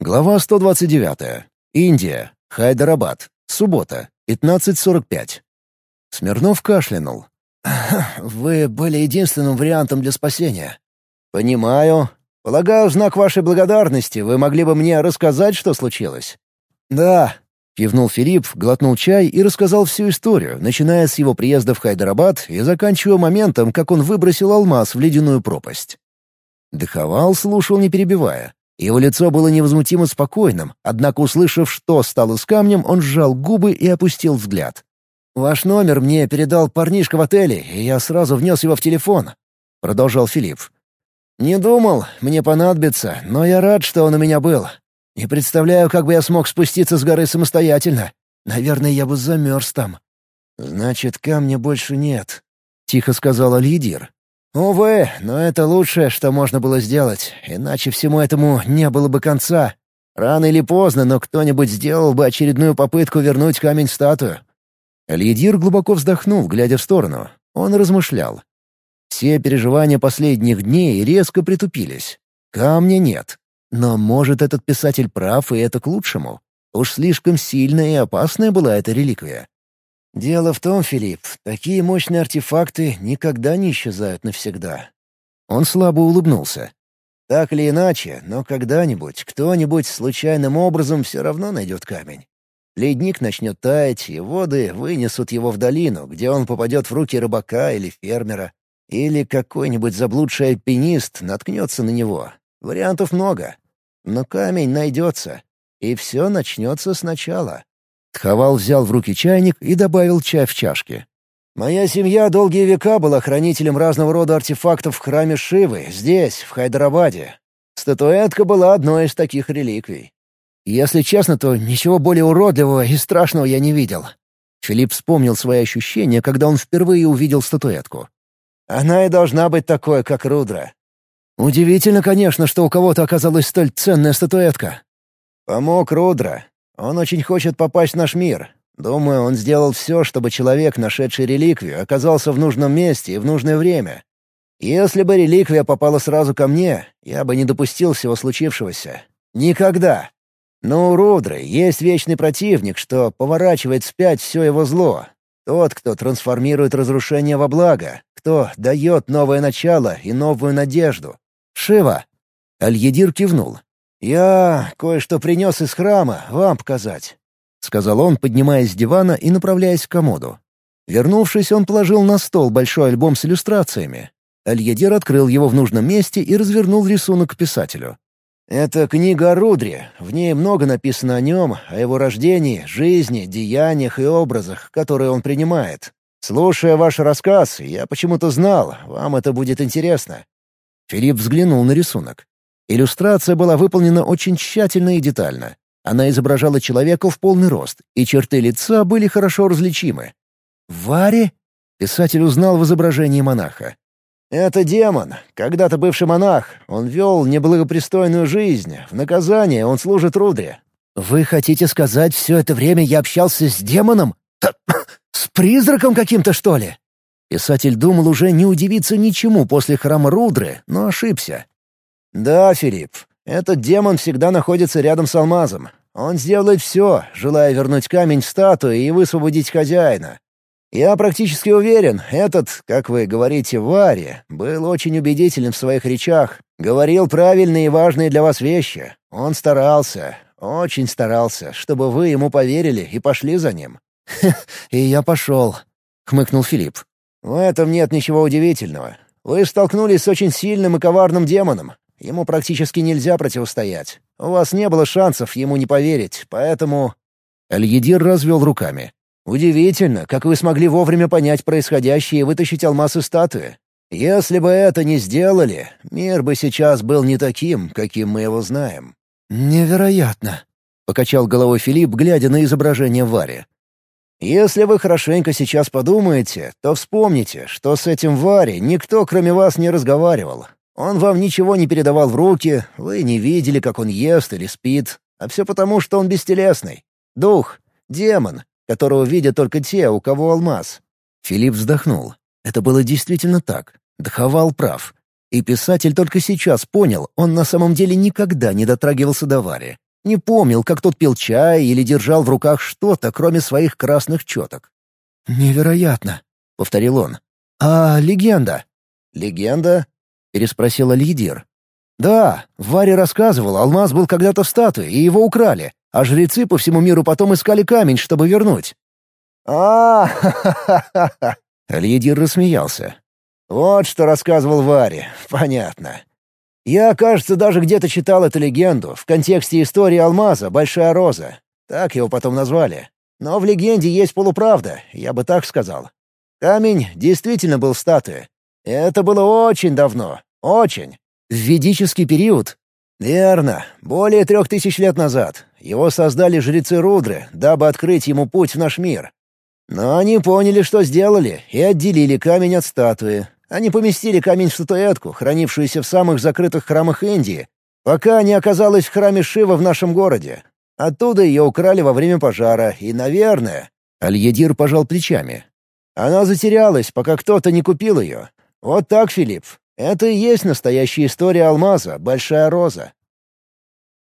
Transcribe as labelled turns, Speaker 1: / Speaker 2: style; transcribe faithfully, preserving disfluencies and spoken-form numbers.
Speaker 1: Глава сто двадцать девять. Индия. Хайдарабад. Суббота. пятнадцать сорок пять. Смирнов кашлянул. «Вы были единственным вариантом для спасения». «Понимаю. Полагаю, в знак вашей благодарности вы могли бы мне рассказать, что случилось?» «Да», — кивнул Филипп, глотнул чай и рассказал всю историю, начиная с его приезда в Хайдарабад и заканчивая моментом, как он выбросил алмаз в ледяную пропасть. Дыховал слушал, не перебивая. Его лицо было невозмутимо спокойным, однако, услышав, что стало с камнем, он сжал губы и опустил взгляд. «Ваш номер мне передал парнишка в отеле, и я сразу внес его в телефон», — продолжал Филипп. «Не думал, мне понадобится, но я рад, что он у меня был. Не представляю, как бы я смог спуститься с горы самостоятельно. Наверное, я бы замерз там». «Значит, камня больше нет», — тихо сказал Аль-Едир. «Увы, но это лучшее, что можно было сделать, иначе всему этому не было бы конца. Рано или поздно, но кто-нибудь сделал бы очередную попытку вернуть камень-статую». Аль-Едир глубоко вздохнул, глядя в сторону. Он размышлял. Все переживания последних дней резко притупились. Камня нет. Но, может, этот писатель прав, и это к лучшему. Уж слишком сильная и опасная была эта реликвия. «Дело в том, Филипп, такие мощные артефакты никогда не исчезают навсегда». Он слабо улыбнулся. «Так или иначе, но когда-нибудь кто-нибудь случайным образом все равно найдет камень. Ледник начнет таять, и воды вынесут его в долину, где он попадет в руки рыбака или фермера. Или какой-нибудь заблудший альпинист наткнется на него. Вариантов много. Но камень найдется, и все начнется сначала». Тхавал взял в руки чайник и добавил чай в чашке. «Моя семья долгие века была хранителем разного рода артефактов в храме Шивы, здесь, в Хайдарабаде. Статуэтка была одной из таких реликвий. Если честно, то ничего более уродливого и страшного я не видел». Филипп вспомнил свои ощущения, когда он впервые увидел статуэтку. «Она и должна быть такой, как Рудра». «Удивительно, конечно, что у кого-то оказалась столь ценная статуэтка». «Помог Рудра. Он очень хочет попасть в наш мир. Думаю, он сделал все, чтобы человек, нашедший реликвию, оказался в нужном месте и в нужное время. Если бы реликвия попала сразу ко мне, я бы не допустил всего случившегося. Никогда. Но у Рудры есть вечный противник, что поворачивает вспять все его зло. Тот, кто трансформирует разрушение во благо, кто дает новое начало и новую надежду. Шива!» Аль-Едир кивнул. «Я кое-что принес из храма, вам показать», — сказал он, поднимаясь с дивана и направляясь к комоду. Вернувшись, он положил на стол большой альбом с иллюстрациями. Аль-Едир открыл его в нужном месте и развернул рисунок к писателю. «Это книга о Рудре. В ней много написано о нем, о его рождении, жизни, деяниях и образах, которые он принимает. Слушая ваш рассказ, я почему-то знал, вам это будет интересно». Филипп взглянул на рисунок. Иллюстрация была выполнена очень тщательно и детально. Она изображала человека в полный рост, и черты лица были хорошо различимы. «Вари?» — писатель узнал в изображении монаха. «Это демон, когда-то бывший монах. Он вел неблагопристойную жизнь. В наказание он служит Рудре». «Вы хотите сказать, все это время я общался с демоном? С призраком каким-то, что ли?» Писатель думал уже не удивиться ничему после храма Рудры, но ошибся. «Да, Филипп, этот демон всегда находится рядом с алмазом. Он сделает все, желая вернуть камень в статую и высвободить хозяина. Я практически уверен, этот, как вы говорите, Вари, был очень убедителен в своих речах, говорил правильные и важные для вас вещи. Он старался, очень старался, чтобы вы ему поверили и пошли за ним». «И я пошел», — хмыкнул Филипп. «В этом нет ничего удивительного. Вы столкнулись с очень сильным и коварным демоном. Ему практически нельзя противостоять. У вас не было шансов ему не поверить, поэтому...» Аль-Едир развел руками. «Удивительно, как вы смогли вовремя понять происходящее и вытащить алмаз из статуи. Если бы это не сделали, мир бы сейчас был не таким, каким мы его знаем». «Невероятно», — покачал головой Филипп, глядя на изображение Вари. «Если вы хорошенько сейчас подумаете, то вспомните, что с этим Вари никто, кроме вас, не разговаривал. Он вам ничего не передавал в руки, вы не видели, как он ест или спит, а все потому, что он бестелесный. Дух, демон, которого видят только те, у кого алмаз». Филипп вздохнул. Это было действительно так. Дхавал прав. И писатель только сейчас понял, он на самом деле никогда не дотрагивался до Вари. Не помнил, как тот пил чай или держал в руках что-то, кроме своих красных четок. «Невероятно», — повторил он. «А легенда?» «Легенда?» — переспросил Аль-Едир. «Да, Варя рассказывал, алмаз был когда-то в статуе, и его украли, а жрецы по всему миру потом искали камень, чтобы вернуть». а ха-ха-ха-ха!» Аль-Едир рассмеялся. «Вот что рассказывал Варе, понятно. Я, кажется, даже где-то читал эту легенду в контексте истории алмаза «Большая роза». Так его потом назвали. Но в легенде есть полуправда, я бы так сказал. Камень действительно был в статуе. Это было очень давно, очень. В ведический период? Верно, более трех тысяч лет назад. Его создали жрецы Рудры, дабы открыть ему путь в наш мир. Но они поняли, что сделали, и отделили камень от статуи. Они поместили камень в статуэтку, хранившуюся в самых закрытых храмах Индии, пока не оказалась в храме Шива в нашем городе. Оттуда ее украли во время пожара, и, наверное...» Аль-Едир пожал плечами. «Она затерялась, пока кто-то не купил ее. Вот так, Филипп. Это и есть настоящая история алмаза, Большая роза».